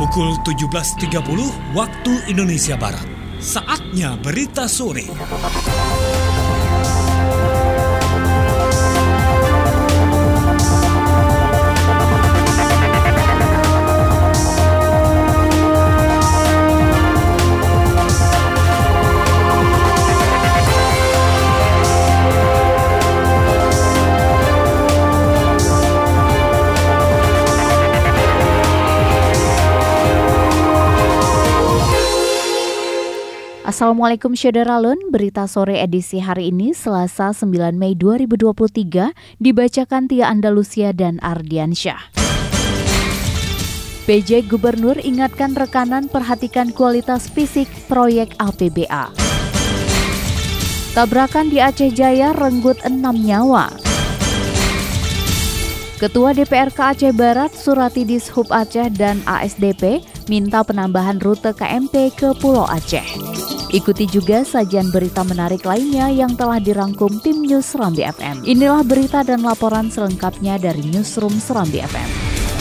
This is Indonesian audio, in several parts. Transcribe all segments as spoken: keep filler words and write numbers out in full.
Pukul tujuh belas tiga puluh waktu Indonesia Barat. Saatnya berita sore. Assalamualaikum Syederalun, berita sore edisi hari ini Selasa sembilan Mei dua ribu dua puluh tiga dibacakan Tia Andalusia dan Ardiansyah. P J Gubernur ingatkan rekanan perhatikan kualitas fisik proyek A P B A. Tabrakan di Aceh Jaya renggut enam nyawa. Ketua D P R K Aceh Barat Surati Dishub Aceh dan A S D P minta penambahan rute K M P ke Pulau Aceh. Ikuti juga sajian berita menarik lainnya yang telah dirangkum tim News Serambi F M. Inilah berita dan laporan selengkapnya dari Newsroom Serambi F M.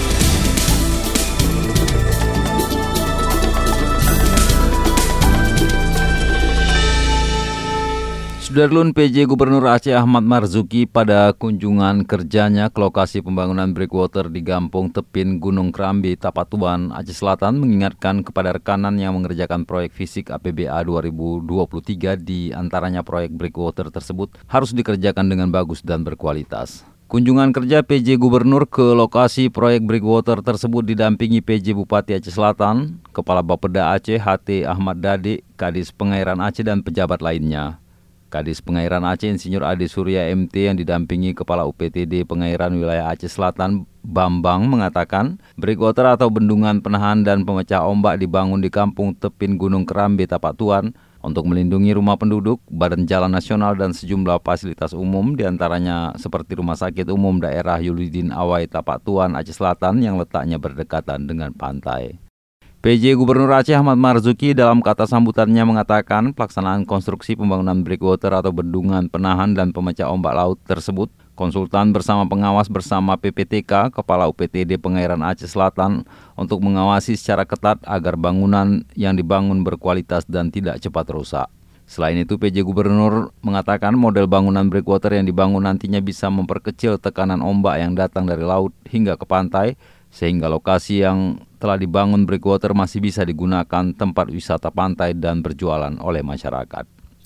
Sudarlun, P J Gubernur Aceh Ahmad Marzuki pada kunjungan kerjanya ke lokasi pembangunan breakwater di Gampung Tepin Gunung Kerambi, Tapatuan, Aceh Selatan mengingatkan kepada rekanan yang mengerjakan proyek fisik A P B A dua ribu dua puluh tiga di antaranya proyek breakwater tersebut harus dikerjakan dengan bagus dan berkualitas. Kunjungan kerja P J Gubernur ke lokasi proyek breakwater tersebut didampingi P J Bupati Aceh Selatan, Kepala Bapeda Aceh H T Ahmad Dade, Kadis Pengairan Aceh dan pejabat lainnya. Kadis Pengairan Aceh Insinyur Ade Surya M T yang didampingi Kepala U P T D Pengairan Wilayah Aceh Selatan Bambang mengatakan breakwater atau bendungan penahan dan pemecah ombak dibangun di Kampung Tepin Gunung Kerambi Tapatuan untuk melindungi rumah penduduk, badan jalan nasional dan sejumlah fasilitas umum diantaranya seperti Rumah Sakit Umum Daerah Yulidin Awai Tapatuan Aceh Selatan yang letaknya berdekatan dengan pantai. P J Gubernur Aceh Ahmad Marzuki dalam kata sambutannya mengatakan pelaksanaan konstruksi pembangunan breakwater atau bendungan penahan dan pemecah ombak laut tersebut, konsultan bersama pengawas bersama P P T K, Kepala U P T D Pengairan Aceh Selatan untuk mengawasi secara ketat agar bangunan yang dibangun berkualitas dan tidak cepat rusak. Selain itu, P J Gubernur mengatakan model bangunan breakwater yang dibangun nantinya bisa memperkecil tekanan ombak yang datang dari laut hingga ke pantai, sehingga lokasi yang telah dibangun breakwater masih bisa digunakan tempat wisata pantai dan berjualan oleh masyarakat.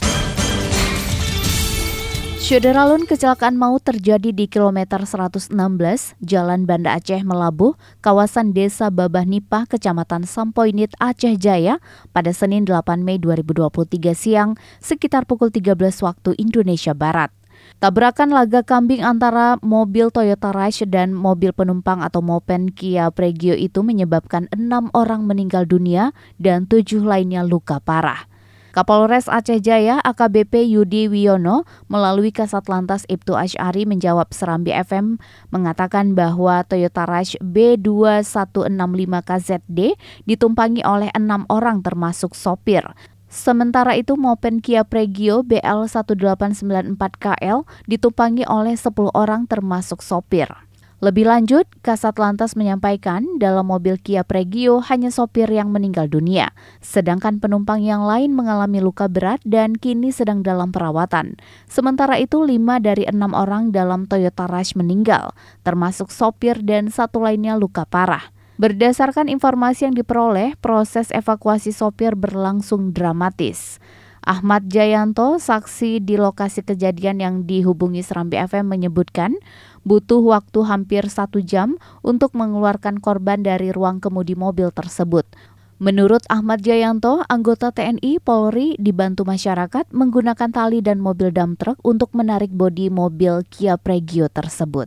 Syederalun, kecelakaan maut terjadi di kilometer seratus enam belas Jalan Banda Aceh Melabuh, kawasan Desa Babah Nipah, Kecamatan Sampoinit, Aceh Jaya pada Senin delapan Mei dua ribu dua puluh tiga siang sekitar pukul tiga belas waktu Indonesia Barat. Tabrakan laga kambing antara mobil Toyota Rush dan mobil penumpang atau mopen Kia Pregio itu menyebabkan enam orang meninggal dunia dan tujuh lainnya luka parah. Kapolres Aceh Jaya A K B P Yudi Wiono melalui Kasat Lantas Ibtu Asy'ari menjawab Serambi F M mengatakan bahwa Toyota Rush B dua satu enam lima K Z D ditumpangi oleh enam orang termasuk sopir. Sementara itu mopen Kia Pregio B L satu delapan sembilan empat K L ditumpangi oleh sepuluh orang termasuk sopir. Lebih lanjut, Kasat Lantas menyampaikan dalam mobil Kia Pregio hanya sopir yang meninggal dunia, sedangkan penumpang yang lain mengalami luka berat dan kini sedang dalam perawatan. Sementara itu, lima dari enam orang dalam Toyota Rush meninggal, termasuk sopir dan satu lainnya luka parah. Berdasarkan informasi yang diperoleh, proses evakuasi sopir berlangsung dramatis. Ahmad Jayanto, saksi di lokasi kejadian yang dihubungi Serambi F M menyebutkan butuh waktu hampir satu jam untuk mengeluarkan korban dari ruang kemudi mobil tersebut. Menurut Ahmad Jayanto, anggota T N I Polri dibantu masyarakat menggunakan tali dan mobil dump truck untuk menarik bodi mobil Kia Pregio tersebut.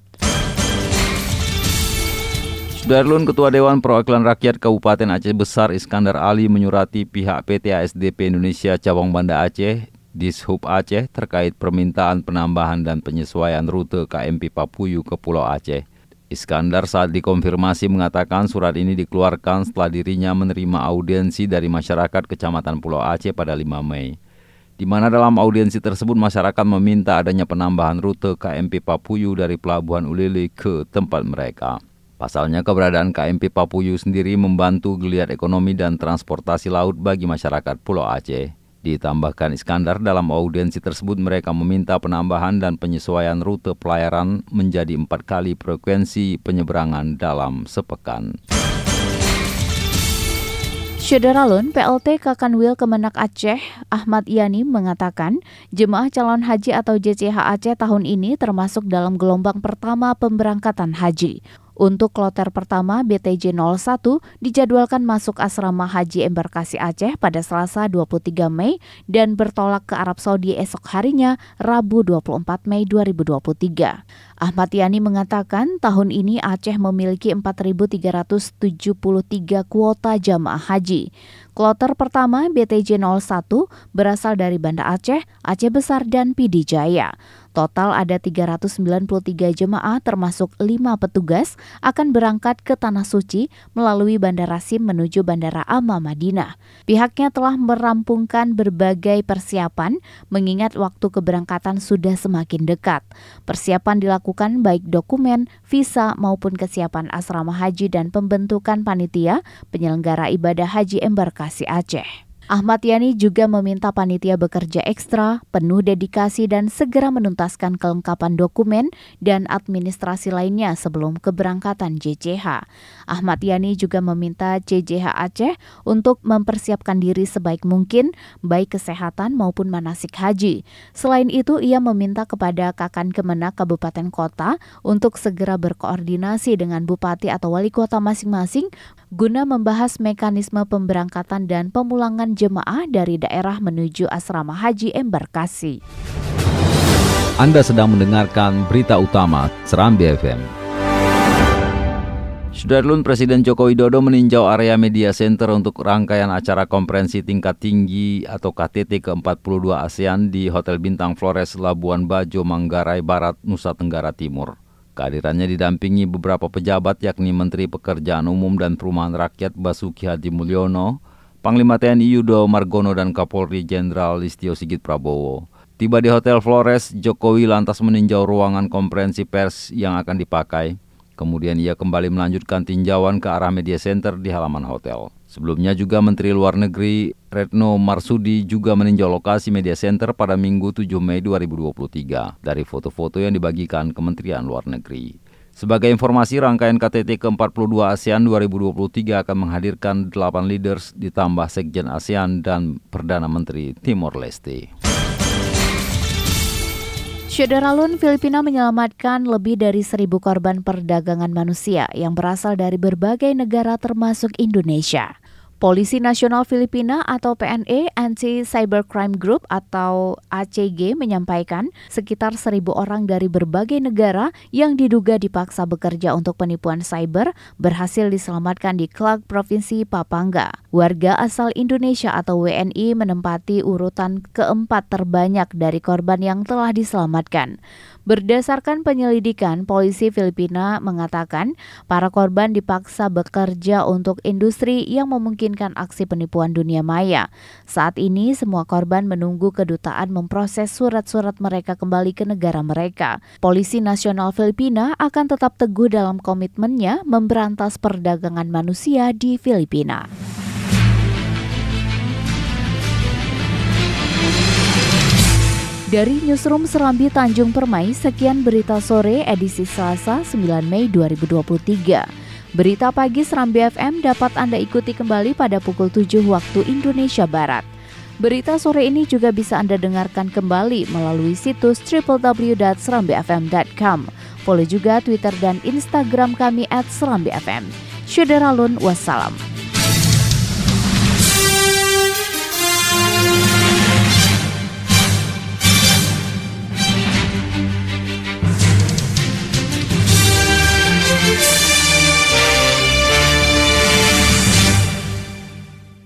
Sudarlun, Ketua Dewan Perwakilan Rakyat Kabupaten Aceh Besar Iskandar Ali menyurati pihak P T A S D P Indonesia Cabang Banda Aceh, Dishub Aceh terkait permintaan penambahan dan penyesuaian rute K M P Papuyu ke Pulau Aceh. Iskandar saat dikonfirmasi mengatakan surat ini dikeluarkan setelah dirinya menerima audiensi dari masyarakat Kecamatan Pulau Aceh pada lima Mei. Di mana dalam audiensi tersebut masyarakat meminta adanya penambahan rute K M P Papuyu dari Pelabuhan Ulili ke tempat mereka. Pasalnya keberadaan K M P Papuyu sendiri membantu geliat ekonomi dan transportasi laut bagi masyarakat Pulau Aceh. Ditambahkan Iskandar, dalam audiensi tersebut mereka meminta penambahan dan penyesuaian rute pelayaran menjadi empat kali frekuensi penyeberangan dalam sepekan. Syederalun, P L T Kakanwil Kemenak Aceh, Ahmad Yani mengatakan, jemaah calon haji atau J C H Aceh tahun ini termasuk dalam gelombang pertama pemberangkatan haji. Untuk kloter pertama, B T J nol satu dijadwalkan masuk asrama haji embarkasi Aceh pada Selasa dua puluh tiga Mei dan bertolak ke Arab Saudi esok harinya, Rabu dua puluh empat Mei dua ribu dua puluh tiga. Ahmad Yani mengatakan tahun ini Aceh memiliki empat ribu tiga ratus tujuh puluh tiga kuota jamaah haji. Kloter pertama B T J nol satu berasal dari Banda Aceh, Aceh Besar, dan P D Jaya. Total ada tiga ratus sembilan puluh tiga jemaah termasuk lima petugas akan berangkat ke Tanah Suci melalui Bandara Sim menuju Bandara Amma Madinah. Pihaknya telah merampungkan berbagai persiapan mengingat waktu keberangkatan sudah semakin dekat. Persiapan dilakukan baik dokumen, visa maupun kesiapan asrama haji dan pembentukan panitia penyelenggara ibadah haji embarkasi Aceh. Ahmad Yani juga meminta panitia bekerja ekstra, penuh dedikasi dan segera menuntaskan kelengkapan dokumen dan administrasi lainnya sebelum keberangkatan J C H. Ahmad Yani juga meminta J C H Aceh untuk mempersiapkan diri sebaik mungkin, baik kesehatan maupun manasik haji. Selain itu, ia meminta kepada Kakan Kemenak Kabupaten Kota untuk segera berkoordinasi dengan Bupati atau Wali Kota masing-masing guna membahas mekanisme pemberangkatan dan pemulangan jemaah dari daerah menuju asrama haji embarkasi. Anda sedang mendengarkan berita utama Serambi F M. Syederalun, Presiden Joko Widodo meninjau area media center untuk rangkaian acara konferensi tingkat tinggi atau K T T ke empat puluh dua ASEAN di Hotel Bintang Flores, Labuan Bajo, Manggarai Barat, Nusa Tenggara Timur. Kehadirannya didampingi beberapa pejabat yakni Menteri Pekerjaan Umum dan Perumahan Rakyat Basuki Hadi Mulyono, Panglima T N I Yudo Margono dan Kapolri Jenderal Listio Sigit Prabowo. Tiba di Hotel Flores, Jokowi lantas meninjau ruangan konferensi pers yang akan dipakai. Kemudian ia kembali melanjutkan tinjauan ke arah media center di halaman hotel. Sebelumnya juga Menteri Luar Negeri Retno Marsudi juga meninjau lokasi media center pada Minggu tujuh Mei dua ribu dua puluh tiga dari foto-foto yang dibagikan Kementerian Luar Negeri. Sebagai informasi, rangkaian K T T ke empat puluh dua ASEAN dua ribu dua puluh tiga akan menghadirkan delapan leaders ditambah Sekjen ASEAN dan Perdana Menteri Timor Leste. Syederalun, Filipina menyelamatkan lebih dari seribu korban perdagangan manusia yang berasal dari berbagai negara termasuk Indonesia. Polisi Nasional Filipina atau P N A Anti-Cybercrime Group atau A C G menyampaikan sekitar seribu orang dari berbagai negara yang diduga dipaksa bekerja untuk penipuan cyber berhasil diselamatkan di Clark, Provinsi Pampanga. Warga asal Indonesia atau W N I menempati urutan keempat terbanyak dari korban yang telah diselamatkan. Berdasarkan penyelidikan, polisi Filipina mengatakan para korban dipaksa bekerja untuk industri yang memungkinkan aksi penipuan dunia maya. Saat ini semua korban menunggu kedutaan memproses surat-surat mereka kembali ke negara mereka. Polisi Nasional Filipina akan tetap teguh dalam komitmennya memberantas perdagangan manusia di Filipina. Dari Newsroom Serambi Tanjung Permai, sekian berita sore edisi Selasa sembilan Mei dua ribu dua puluh tiga. Berita pagi Serambi F M dapat Anda ikuti kembali pada pukul tujuh waktu Indonesia Barat. Berita sore ini juga bisa Anda dengarkan kembali melalui situs w w w dot serambi f m dot com. Follow juga Twitter dan Instagram kami at serambi f m. Syederalun, wassalam.